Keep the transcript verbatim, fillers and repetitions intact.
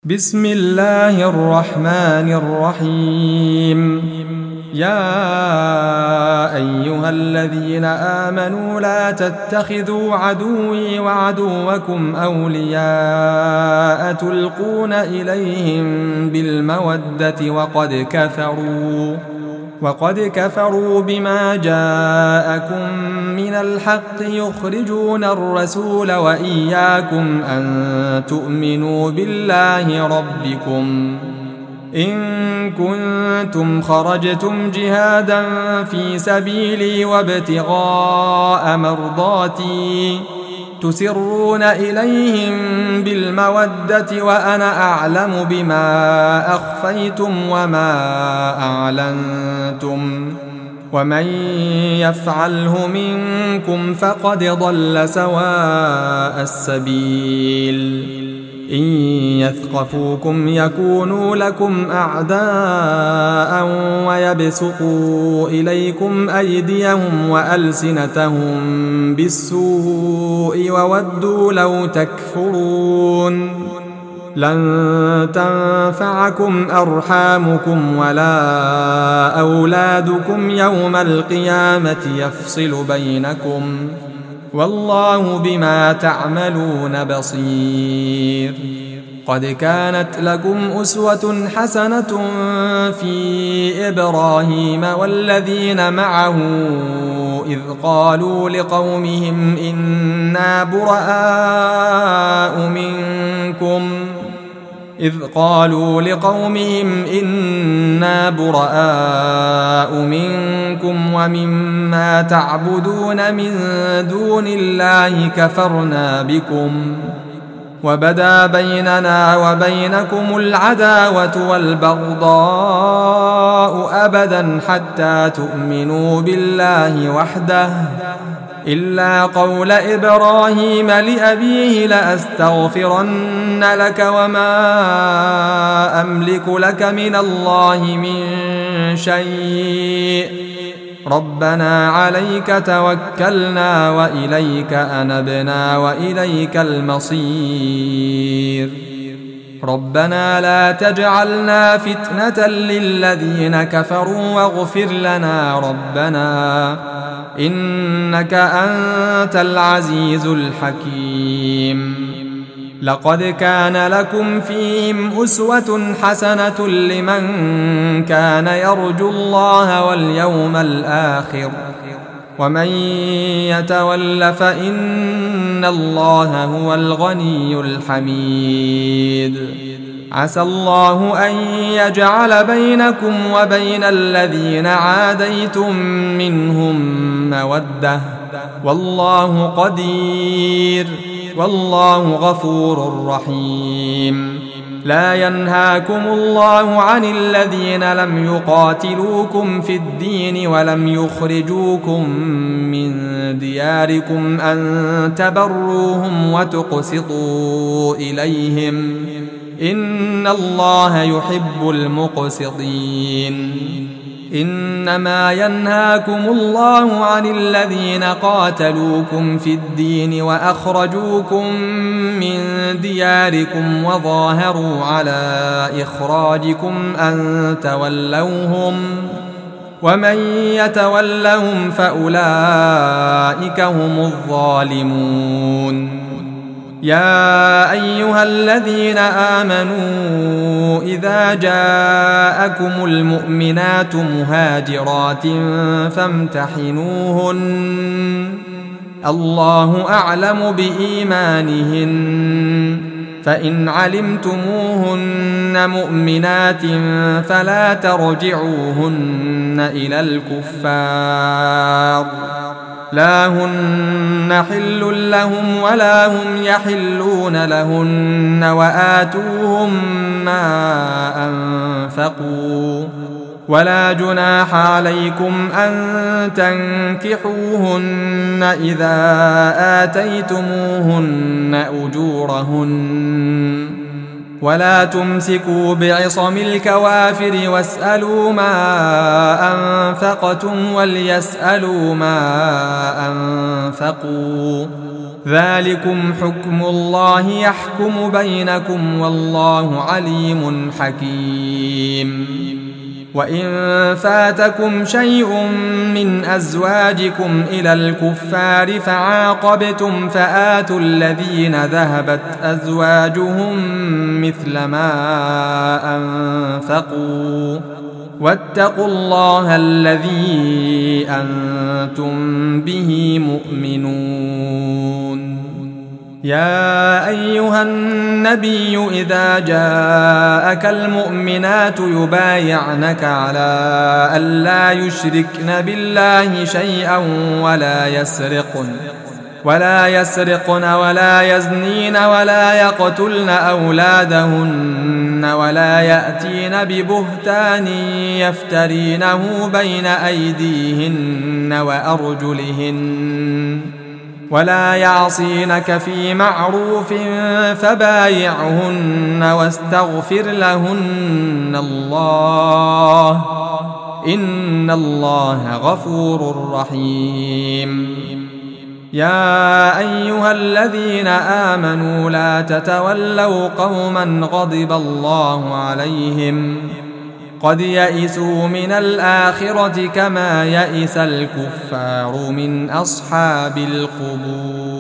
بسم الله الرحمن الرحيم. يا أيها الذين آمنوا لا تتخذوا عدوي وعدوكم أولياء تلقون إليهم بالمودة وقد كفروا وقد كفروا بما جاءكم من الحق يخرجون الرسول وإياكم أن تؤمنوا بالله ربكم إن كنتم خرجتم جهادا في سبيلي وابتغاء مرضاتي تسرون إليهم بالمودة وأنا أعلم بما أخفيتم وما أعلنتم ومن يفعله منكم فقد ضل سواء السبيل إن يثقفوكم يكونوا لكم أعداء ويبسطوا إليكم أيديهم وألسنتهم بالسوء وودوا لو تكفرون لن تنفعكم أرحامكم ولا أولادكم يوم القيامة يفصل بينكم والله بما تعملون بصير. قد كانت لكم أسوة حسنة في إبراهيم والذين معه إذ قالوا لقومهم إنا براء منكم إذ قالوا لقومهم إنا براء منكم ومما تعبدون من دون الله كفرنا بكم وبدا بيننا وبينكم العداوة والبغضاء أبدا حتى تؤمنوا بالله وحده إلا قول إبراهيم لأبيه لأستغفرن لك وما أملك لك من الله من شيء ربنا عليك توكلنا وإليك أنبنا وإليك المصير ربنا لا تجعلنا فتنة للذين كفروا واغفر لنا ربنا إنك أنت العزيز الحكيم. لقد كان لكم فيهم أسوة حسنة لمن كان يرجو الله واليوم الآخر ومن يتول فإن الله هو الغني الحميد. عسى الله أن يجعل بينكم وبين الذين عاديتم منهم مودة والله قدير والله غفور رحيم. لا ينهاكم الله عن الذين لم يقاتلوكم في الدين ولم يخرجوكم من دياركم أن تبروهم وتقسطوا إليهم إن الله يحب المقسطين. إنما ينهاكم الله عن الذين قاتلوكم في الدين وأخرجوكم من دياركم وظاهروا على إخراجكم أن تولوهم ومن يتولهم فأولئك هم الظالمون. يا أيها الذين آمنوا إذا جاءكم المؤمنات مهاجرات فامتحنوهن الله أعلم بإيمانهن فإن علمتموهن مؤمنات فلا ترجعوهن إلى الكفار لا هن حل لهم ولا هم يحلون لهن وآتوهم ما أنفقوا ولا جناح عليكم أن تنكحوهن إذا آتيتموهن أجورهن ولا تمسكوا بعصم الكوافر واسألوا ما أنفقتم وليسألوا ما أنفقوا ذلكم حكم الله يحكم بينكم والله عليم حكيم. وإن فاتكم شيء من أزواجكم إلى الكفار فعاقبتم فآتوا الذين ذهبت أزواجهم مثل ما أنفقوا واتقوا الله الذي أنتم به مؤمنون. يا أيها النبي إذا جاءك المؤمنات يبايعنك على ألا يشركن بالله شيئا ولا يسرقن ولا يسرقن ولا يزنين ولا يقتلن أولادهن ولا يأتين ببهتان يفترينه بين أيديهن وأرجلهن ولا يعصينك في معروف فبايعهن واستغفر لهن الله إن الله غفور رحيم. يا أيها الذين آمنوا لا تتولوا قوما غضب الله عليهم قد يئسوا من الآخرة كما يئس الكفار من أصحاب القبور.